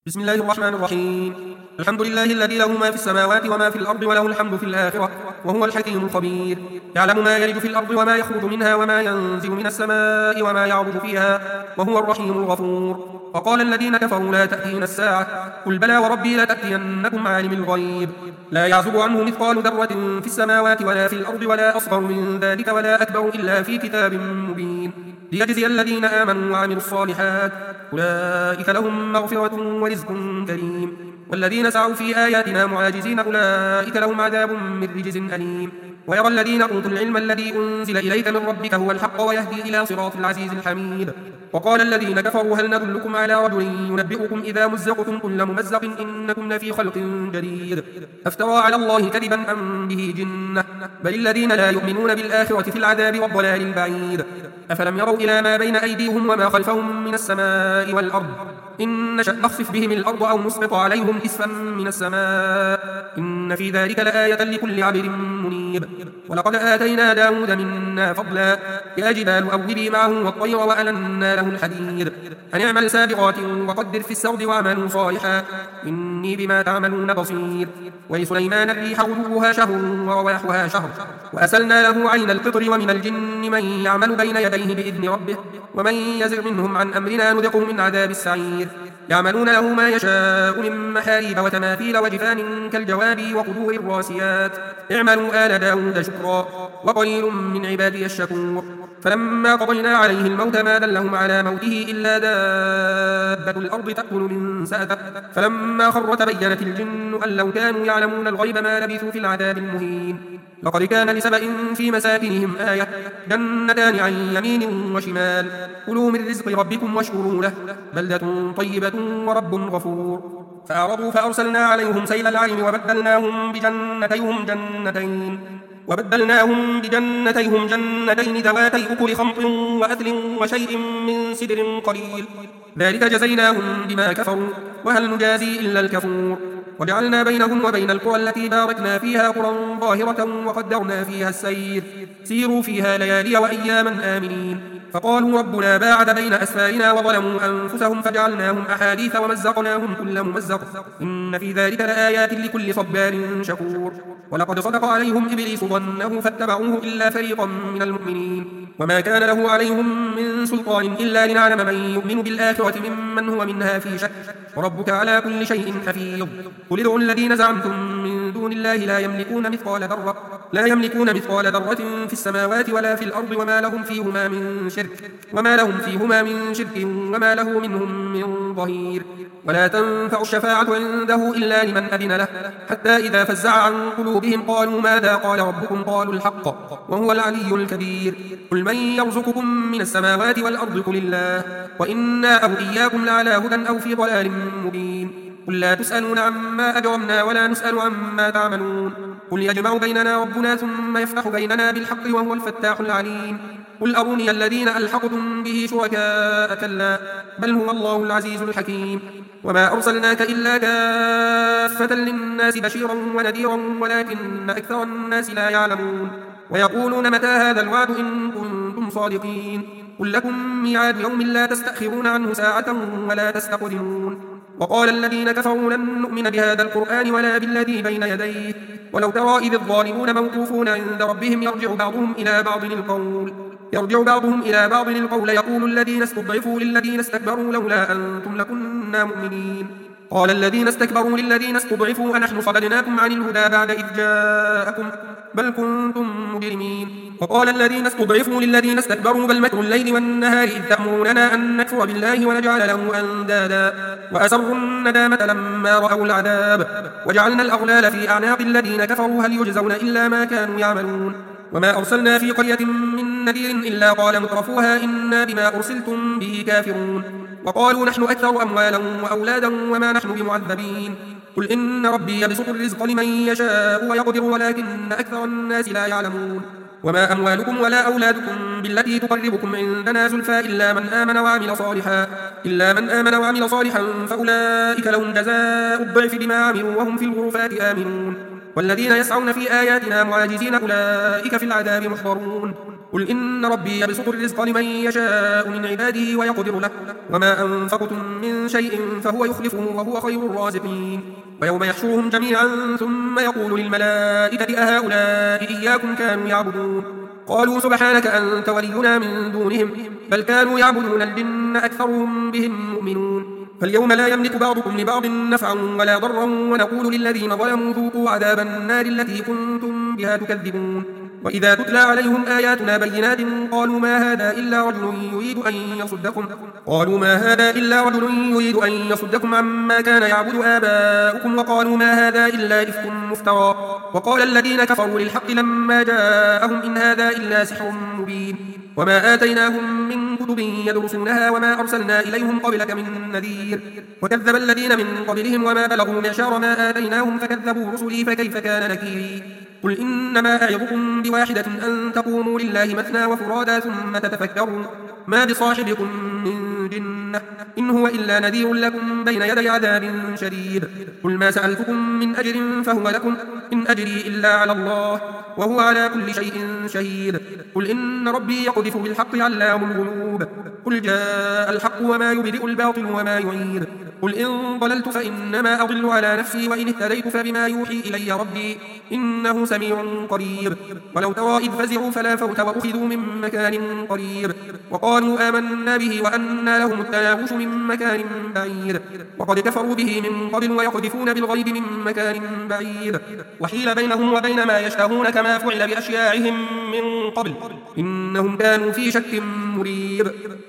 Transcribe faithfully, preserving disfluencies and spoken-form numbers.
بسم الله الرحمن الرحيم. الحمد لله الذي له ما في السماوات وما في الأرض وله الحمد في الآخرة وهو الحكيم الخبير. يعلم ما يلج في الأرض وما يخرج منها وما ينزل من السماء وما يعرج فيها وهو الرحيم الغفور. وقال الذين كفروا لا تأتينا الساعة قل بلى وربي لتأتينكم عالم الغيب لا يعزب عنه مثقال ذرة في السماوات ولا في الأرض ولا أصغر من ذلك ولا أكبر إلا في كتاب مبين ليجزي الذين آمنوا وعملوا الصالحات أولئك لهم مغفرة ورزق كريم. والذين سعوا في آياتنا معاجزين أولئك لهم عذاب من رجز أليم. ويرى الذين أوتوا العلم الذي أنزل إليك من ربك هو الحق ويهدي إلى صراط العزيز الحميد. وقال الذين كفروا هل ندلكم على رجل ينبئكم إذا مزقتم كل ممزق إنكم لفي خلق جديد أفترى على الله كذبا أم به جنة بل الذين لا يؤمنون بالآخرة في العذاب والضلال البعيد. أفلم يروا إلى ما بين أيديهم وما خلفهم من السماء والأرض إن نشأ نخسف بهم الأرض أو نسقط عليهم كسفا من السماء إن في ذلك لآية لكل عبد منيب. ولقد آتينا داود منا فضلا يا جبال أوبي معه والطير وألنا له الحديد أن اعمل سابغات وقدر في السرد واعملوا صالحا إني بما تعملون بصير. ولسليمان الريح غدوها شهر ورواحها شهر وأسلنا له عين القطر ومن الجن من يعمل بين يديه بإذن ربه ومن يزغ منهم عن أمرنا نذقه من عذاب السعير. يعملون له ما يشاء من محاريب وتماثيل وجفان كالجواب وقدور الراسيات اعملوا آل داود شكرا وقليل من عبادي الشكور. فلما قضينا عليه الموت ما دلهم على موته إلا دابة الأرض تأكل من سأته فلما خر تبينت الجن أن لو كانوا يعلمون الغيب ما لبثوا في العذاب المهين. لقد كان لسبأ في مساكنهم آية جنتان عن يمين وشمال كلوا من رزق ربكم واشكروا له بلدة طيبة ورب غفور. فأعرضوا فأرسلنا عليهم سيل العرم وبدلناهم بجنتيهم جنتين وبدلناهم بجنتيهم جنتين ذواتي أكل خمط وأثل وشيء من سدر قليل ذلك جزيناهم بما كفروا وهل نجازي إلا الكفور. وجعلنا بينهم وبين القرى التي باركنا فيها قرى ظاهرة وقدرنا فيها السير سيروا فيها ليالي وأياما آمنين. فقالوا ربنا باعد بين أسفارنا وظلموا أنفسهم فجعلناهم أحاديث ومزقناهم كل ممزق إن في ذلك لآيات لكل صبار شكور. ولقد صدق عليهم إبليس ظنه فاتبعوه إلا فريقا من المؤمنين وما كان له عليهم من سلطان إلا لنعلم من يؤمن بالآخرة ممن هو منها في شك وربك على كل شيء حفيظ. قل ادعوا الذين زعمتم من دون الله لا يملكون مثقال ذرة لا يملكون مثقال ذرة في السماوات ولا في الأرض وما لهم فيهما من شرك وما لهم فيهما من شرك وما له منهم من ظهير. ولا تنفع الشفاعة عنده إلا لمن أذن له حتى إذا فزع عن قلوبهم قالوا ماذا قال ربكم قالوا الحق وهو العلي الكبير. قل من يرزقكم من السماوات والأرض قل الله وإنا أو إياكم لعلى هدى أو في ضلال مبين. قل لا تسألون عما أجرمنا ولا نسأل عما تعملون قل يجمع بيننا ربنا ثم يفتح بيننا بالحق وهو الفتاح العليم. قل أروني الذين ألحقتم به شركاء كلا بل هو الله العزيز الحكيم. وما أرسلناك إلا كافة للناس بشيرا ونذيرا ولكن أكثر الناس لا يعلمون. ويقولون متى هذا الوعد إن كنتم صادقين قل لكم ميعاد يوم لا تستأخرون عنه ساعة ولا تستقدمون. وقال الذين كفروا لن نؤمن بهذا القرآن ولا بالذي بين يديه ولو ترى إذ الظالمون موقوفون عند ربهم يرجع بعضهم إلى بعض القول يرجع بعضهم إلى بعض القول يقول الذين استضعفوا للذين استكبروا لولا أنتم لكنا مؤمنين قال الذين استكبروا للذين استضعفوا أنحن صددناكم عن الهدى بعد إذ جاءكم بل كنتم مجرمين. وقال الذين استضعفوا للذين استكبروا بل مكر الليل والنهار إذ تأمروننا أن نكفر بالله ونجعل له أندادا وأسروا الندامة لما رأوا العذاب وجعلنا الأغلال في أعناق الذين كفروا هل يجزون إلا ما كانوا يعملون. وما أرسلنا في قرية من نذير إلا قال مترفوها إنا بما أرسلتم به كافرون وقالوا نحن أكثر أموالا وأولادا وما نحن بمعذبين. قل إن ربي يبسط الرزق لمن يشاء ويقدر ولكن أكثر الناس لا يعلمون. وما أموالكم ولا أولادكم بالتي تقربكم عندنا زلفى إلا من آمن وعمل صالحا إلا من آمن وعمل صالحا فأولئك لهم جزاء الضعف بما عملوا وهم في الغرفات آمنون. والذين يسعون في آياتنا معاجزين أولئك في العذاب محضرون. قل إن ربي يبسط الرزق لمن يشاء من عباده ويقدر له وما أنفقتم من شيء فهو يخلفه وهو خير الرازقين ويوم يحشرهم جميعا ثم يقول للملائكة أهؤلاء إياكم كانوا يعبدون قالوا سبحانك أنت ولينا من دونهم بل كانوا يعبدون الجن أكثرهم بهم مؤمنون فاليوم لا يملك بعضكم لبعض نفعا ولا ضرا ونقول للذين ظلموا ذوقوا عذاب النار التي كنتم بها تكذبون وإذا تتلى عليهم آياتنا بينات قالوا ما هذا إلا رجل يريد أن يصدكم قالوا ما هذا إلا رجل يريد أن يصدكم عما كان يعبد آباؤكم وقالوا ما هذا إلا إفك مفترى وقال الذين كفروا للحق لما جاءهم إن هذا إلا سحر مبين وما آتيناهم من كتب يدرسونها وما أرسلنا إليهم قبلك من نذير وكذب الذين من قبلهم وما بلغوا معشار ما آتيناهم فكذبوا رسلي فكيف كان نكيري قل إنما أعظكم بواحدة أن تقوموا لله مثنى وفرادا ثم تتفكروا ما بصاحبكم من جنة إن هو إلا نذير لكم بين يدي عذاب شديد قل ما سألتكم من أجر فهو لكم إن أجري إلا على الله وهو على كل شيء شهيد قل إن ربي يقذف بالحق علام الغيوب قل جاء الحق وما يبدئ الباطل وما يعيد قل إن ضللت فإنما أضل على نفسي وإن اهتديت فبما يوحي إلي ربي إنه سميع قريب ولو ترى إذ فزعوا فلا فوت وأخذوا من مكان قريب وقالوا آمنا به وأنى لهم التناوش من مكان بعيد وقد كفروا به من قبل ويقذفون بالغيب من مكان بعيد وحيل بينهم وبين ما يشتهون كما فعل بأشياعهم من قبل إنهم كانوا في شك مريب